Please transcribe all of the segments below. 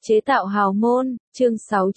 Chế tạo hào môn, chương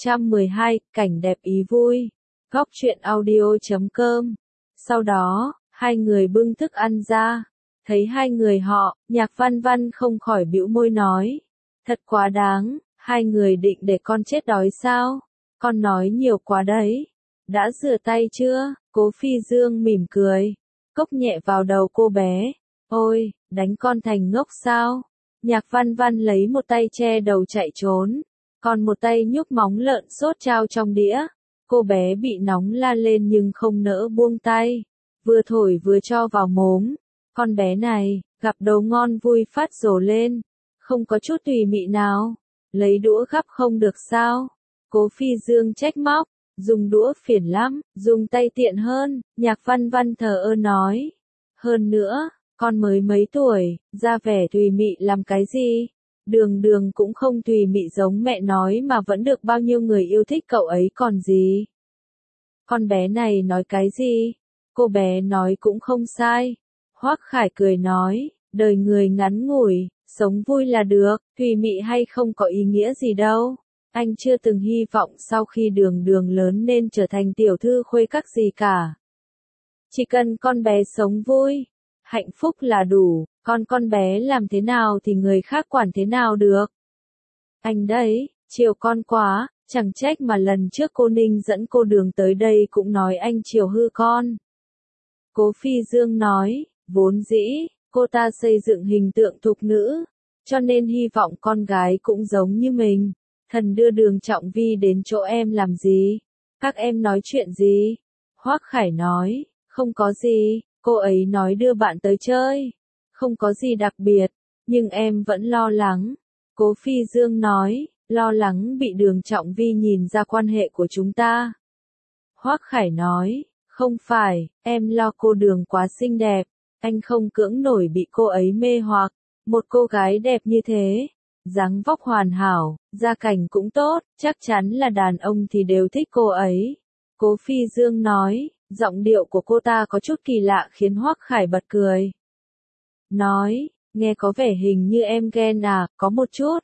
612, cảnh đẹp ý vui. Góc truyện audio.com. Sau đó, hai người bưng thức ăn ra. Thấy hai người họ, Nhạc Văn Văn không khỏi bĩu môi nói. Thật quá đáng, hai người định để con chết đói sao? Con nói nhiều quá đấy. Đã rửa tay chưa? Cố Phi Dương mỉm cười. Cốc nhẹ vào đầu cô bé. Ôi, đánh con thành ngốc sao? Nhạc Văn Văn lấy một tay che đầu chạy trốn, còn một tay nhúc móng lợn sốt trao trong đĩa. Cô bé bị nóng la lên nhưng không nỡ buông tay, vừa thổi vừa cho vào mồm. Con bé này, gặp đồ ngon vui phát rồ lên, không có chút tùy mị nào. Lấy đũa gắp không được sao? Cố Phi Dương trách móc, dùng đũa phiền lắm, dùng tay tiện hơn. Nhạc Văn Văn thờ ơ nói. Hơn nữa, con mới mấy tuổi, ra vẻ tùy mị làm cái gì? Đường Đường cũng không tùy mị giống mẹ nói mà vẫn được bao nhiêu người yêu thích cậu ấy còn gì. Con bé này nói cái gì? Cô bé nói cũng không sai. Hoắc Khải cười nói, đời người ngắn ngủi, sống vui là được, tùy mị hay không có ý nghĩa gì đâu. Anh chưa từng hy vọng sau khi Đường Đường lớn nên trở thành tiểu thư khuê các gì cả. Chỉ cần con bé sống vui, hạnh phúc là đủ, con bé làm thế nào thì người khác quản thế nào được. Anh đấy, chiều con quá, chẳng trách mà lần trước cô Ninh dẫn cô Đường tới đây cũng nói anh chiều hư con. Cố Phi Dương nói, vốn dĩ, cô ta xây dựng hình tượng thục nữ, cho nên hy vọng con gái cũng giống như mình. Thần đưa Đường Trọng Vi đến chỗ em làm gì? Các em nói chuyện gì? Hoắc Khải nói, không có gì. Cô ấy nói đưa bạn tới chơi. Không có gì đặc biệt, nhưng em vẫn lo lắng. Cố Phi Dương nói, lo lắng bị Đường Trọng Vi nhìn ra quan hệ của chúng ta. Hoắc Khải nói, không phải, em lo cô Đường quá xinh đẹp. Anh không cưỡng nổi bị cô ấy mê hoặc. Một cô gái đẹp như thế, dáng vóc hoàn hảo, gia cảnh cũng tốt, chắc chắn là đàn ông thì đều thích cô ấy. Cố Phi Dương nói. Giọng điệu của cô ta có chút kỳ lạ khiến Hoắc Khải bật cười. Nói, nghe có vẻ hình như em ghen à, có một chút.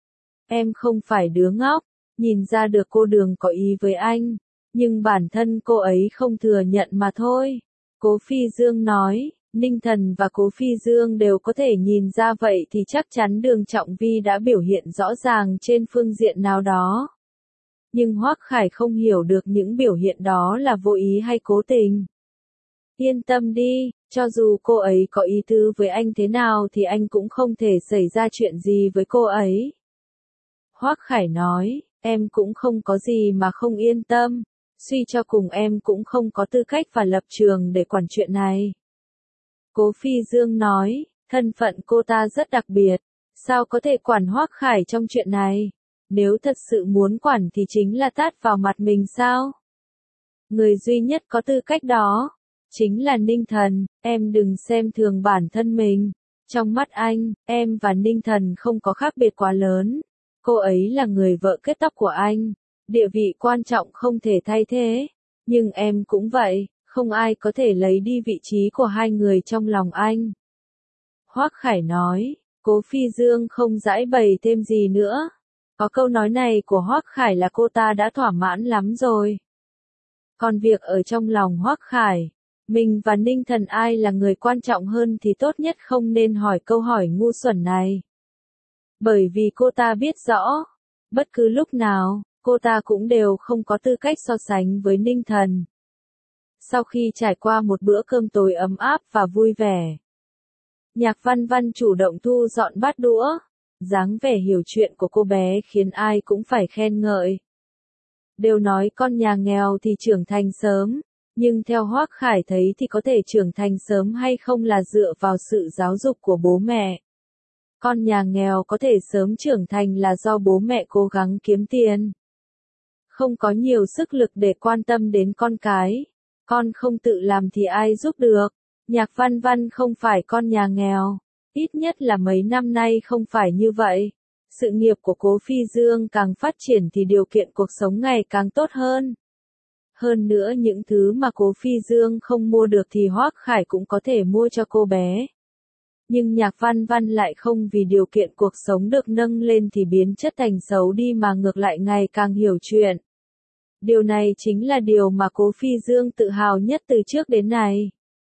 Em không phải đứa ngốc, nhìn ra được cô Đường có ý với anh, nhưng bản thân cô ấy không thừa nhận mà thôi. Cố Phi Dương nói, Ninh Thần và Cố Phi Dương đều có thể nhìn ra vậy thì chắc chắn Đường Trọng Vi đã biểu hiện rõ ràng trên phương diện nào đó. Nhưng Hoắc Khải không hiểu được những biểu hiện đó là vô ý hay cố tình. Yên tâm đi, cho dù cô ấy có ý tứ với anh thế nào thì anh cũng không thể xảy ra chuyện gì với cô ấy. Hoắc Khải nói, em cũng không có gì mà không yên tâm, suy cho cùng em cũng không có tư cách và lập trường để quản chuyện này. Cố Phi Dương nói, thân phận cô ta rất đặc biệt, sao có thể quản Hoắc Khải trong chuyện này? Nếu thật sự muốn quản thì chính là tát vào mặt mình sao? Người duy nhất có tư cách đó, chính là Ninh Thần, em đừng xem thường bản thân mình. Trong mắt anh, em và Ninh Thần không có khác biệt quá lớn. Cô ấy là người vợ kết tóc của anh, địa vị quan trọng không thể thay thế. Nhưng em cũng vậy, không ai có thể lấy đi vị trí của hai người trong lòng anh. Hoắc Khải nói, Cố Phi Dương không giãi bày thêm gì nữa. Có câu nói này của Hoắc Khải là cô ta đã thỏa mãn lắm rồi. Còn việc ở trong lòng Hoắc Khải, mình và Ninh Thần ai là người quan trọng hơn thì tốt nhất không nên hỏi câu hỏi ngu xuẩn này. Bởi vì cô ta biết rõ, bất cứ lúc nào, cô ta cũng đều không có tư cách so sánh với Ninh Thần. Sau khi trải qua một bữa cơm tối ấm áp và vui vẻ, Nhạc Văn Văn chủ động thu dọn bát đũa. Dáng vẻ hiểu chuyện của cô bé khiến ai cũng phải khen ngợi. Đều nói con nhà nghèo thì trưởng thành sớm, nhưng theo Hoắc Khải thấy thì có thể trưởng thành sớm hay không là dựa vào sự giáo dục của bố mẹ. Con nhà nghèo có thể sớm trưởng thành là do bố mẹ cố gắng kiếm tiền. Không có nhiều sức lực để quan tâm đến con cái. Con không tự làm thì ai giúp được. Nhạc Văn Văn không phải con nhà nghèo. Ít nhất là mấy năm nay không phải như vậy. Sự nghiệp của Cố Phi Dương càng phát triển thì điều kiện cuộc sống ngày càng tốt hơn. Hơn nữa những thứ mà Cố Phi Dương không mua được thì Hoắc Khải cũng có thể mua cho cô bé. Nhưng Nhạc Văn Văn lại không vì điều kiện cuộc sống được nâng lên thì biến chất thành xấu đi mà ngược lại ngày càng hiểu chuyện. Điều này chính là điều mà Cố Phi Dương tự hào nhất từ trước đến nay.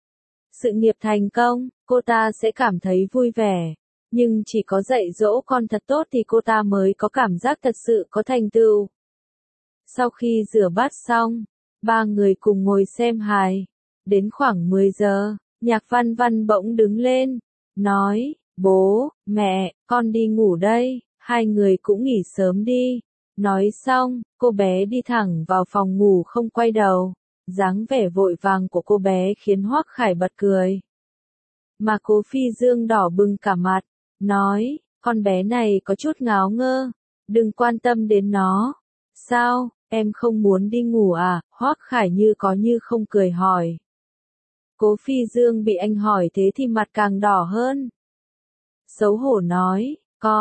Sự nghiệp thành công, cô ta sẽ cảm thấy vui vẻ. Nhưng chỉ có dạy dỗ con thật tốt thì cô ta mới có cảm giác thật sự có thành tựu. Sau khi rửa bát xong, ba người cùng ngồi xem hài. Đến khoảng 10 giờ, Nhạc Văn Văn bỗng đứng lên, nói, bố, mẹ, con đi ngủ đây, hai người cũng nghỉ sớm đi. Nói xong, cô bé đi thẳng vào phòng ngủ không quay đầu. Dáng vẻ vội vàng của cô bé khiến Hoắc Khải bật cười. Mà Cố Phi Dương đỏ bừng cả mặt, nói, con bé này có chút ngáo ngơ, đừng quan tâm đến nó. Sao, em không muốn đi ngủ à? Hoắc Khải như có như không cười hỏi. Cố Phi Dương bị anh hỏi thế thì mặt càng đỏ hơn. Xấu hổ nói,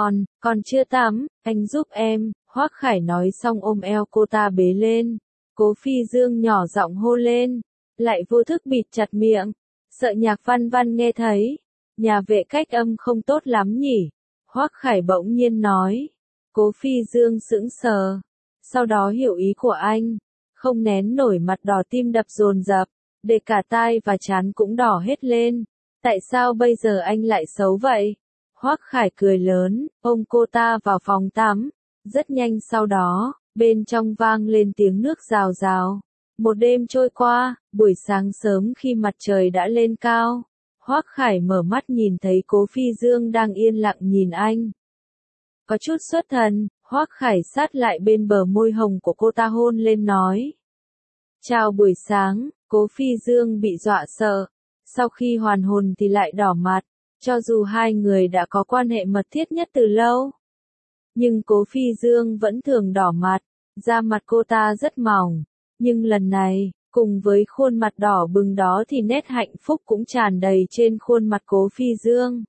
con chưa tắm, anh giúp em. Hoắc Khải nói xong ôm eo cô ta bế lên. Cố Phi Dương nhỏ giọng hô lên, lại vô thức bịt chặt miệng, sợ Nhạc Văn Văn nghe thấy. Nhà vệ cách âm không tốt lắm nhỉ? Hoắc Khải bỗng nhiên nói. Cố Phi Dương sững sờ, sau đó hiểu ý của anh, không nén nổi mặt đỏ tim đập dồn dập, để cả tai và trán cũng đỏ hết lên. Tại sao bây giờ anh lại xấu vậy? Hoắc Khải cười lớn, ôm cô ta vào phòng tắm. Rất nhanh sau đó, bên trong vang lên tiếng nước rào rào. Một đêm trôi qua, buổi sáng sớm khi mặt trời đã lên cao, Hoắc Khải mở mắt nhìn thấy Cố Phi Dương đang yên lặng nhìn anh. Có chút xuất thần, Hoắc Khải sát lại bên bờ môi hồng của cô ta hôn lên nói. Chào buổi sáng, Cố Phi Dương bị dọa sợ. Sau khi hoàn hồn thì lại đỏ mặt, cho dù hai người đã có quan hệ mật thiết nhất từ lâu. Nhưng Cố Phi Dương vẫn thường đỏ mặt, da mặt cô ta rất mỏng. Nhưng lần này, cùng với khuôn mặt đỏ bừng đó thì nét hạnh phúc cũng tràn đầy trên khuôn mặt Cố Phi Dương.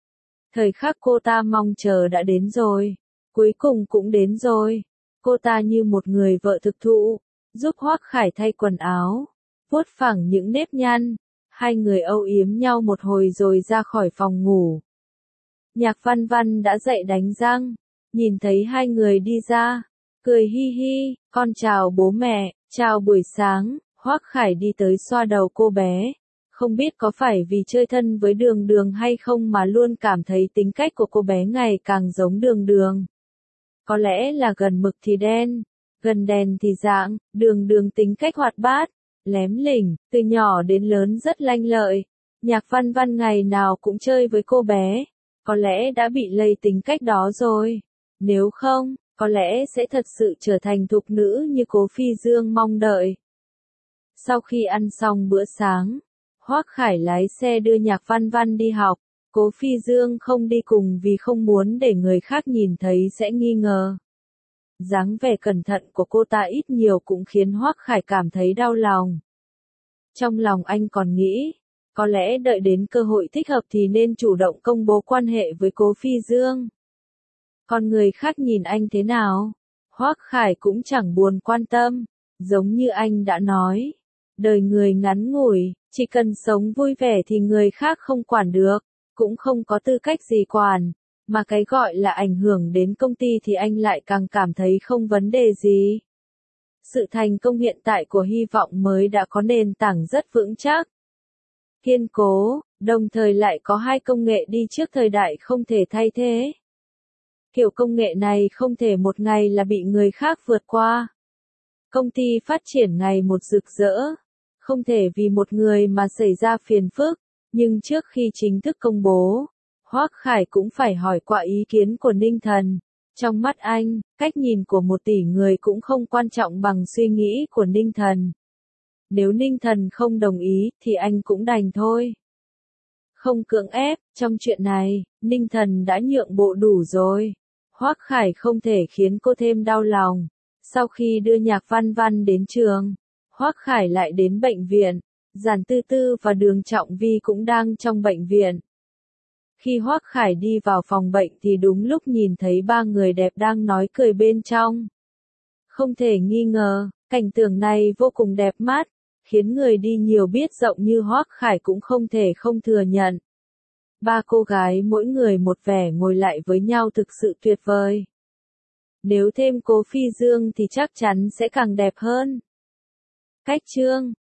Thời khắc cô ta mong chờ đã đến rồi. Cuối cùng cũng đến rồi. Cô ta như một người vợ thực thụ, giúp Hoắc Khải thay quần áo, vuốt phẳng những nếp nhăn. Hai người âu yếm nhau một hồi rồi ra khỏi phòng ngủ. Nhạc Văn Văn đã dậy đánh răng, nhìn thấy hai người đi ra, cười hi hi, con chào bố mẹ, chào buổi sáng. Hoắc Khải đi tới xoa đầu cô bé. Không biết có phải vì chơi thân với Đường Đường hay không mà luôn cảm thấy tính cách của cô bé ngày càng giống Đường Đường. Có lẽ là gần mực thì đen, gần đèn thì rạng. Đường Đường tính cách hoạt bát, lém lỉnh, từ nhỏ đến lớn rất lanh lợi. Nhạc Văn Văn ngày nào cũng chơi với cô bé, có lẽ đã bị lây tính cách đó rồi. Nếu không, có lẽ sẽ thật sự trở thành thục nữ như Cố Phi Dương mong đợi. Sau khi ăn xong bữa sáng, Hoắc Khải lái xe đưa Nhạc Văn Văn đi học. Cố Phi Dương không đi cùng vì không muốn để người khác nhìn thấy sẽ nghi ngờ. Dáng vẻ cẩn thận của cô ta ít nhiều cũng khiến Hoắc Khải cảm thấy đau lòng. Trong lòng anh còn nghĩ, có lẽ đợi đến cơ hội thích hợp thì nên chủ động công bố quan hệ với Cố Phi Dương. Còn người khác nhìn anh thế nào, Hoắc Khải cũng chẳng buồn quan tâm. Giống như anh đã nói, đời người ngắn ngủi, chỉ cần sống vui vẻ thì người khác không quản được, cũng không có tư cách gì quản. Mà cái gọi là ảnh hưởng đến công ty thì anh lại càng cảm thấy không vấn đề gì. Sự thành công hiện tại của Hy vọng mới đã có nền tảng rất vững chắc, kiên cố, đồng thời lại có hai công nghệ đi trước thời đại không thể thay thế. Kiểu công nghệ này không thể một ngày là bị người khác vượt qua. Công ty phát triển ngày một rực rỡ, không thể vì một người mà xảy ra phiền phức. Nhưng trước khi chính thức công bố, Hoắc Khải cũng phải hỏi qua ý kiến của Ninh Thần. Trong mắt anh, cách nhìn của 1 tỷ người cũng không quan trọng bằng suy nghĩ của Ninh Thần. Nếu Ninh Thần không đồng ý thì anh cũng đành thôi. Không cưỡng ép, trong chuyện này, Ninh Thần đã nhượng bộ đủ rồi. Hoắc Khải không thể khiến cô thêm đau lòng. Sau khi đưa Nhạc Văn Văn đến trường, Hoắc Khải lại đến bệnh viện. Giản Tư Tư và Đường Trọng Vi cũng đang trong bệnh viện. Khi Hoắc Khải đi vào phòng bệnh thì đúng lúc nhìn thấy 3 người đẹp đang nói cười bên trong. Không thể nghi ngờ, cảnh tượng này vô cùng đẹp mắt, khiến người đi nhiều biết rộng như Hoắc Khải cũng không thể không thừa nhận. Ba cô gái mỗi người một vẻ ngồi lại với nhau thực sự tuyệt vời. Nếu thêm Cố Phi Dương thì chắc chắn sẽ càng đẹp hơn. Cách chương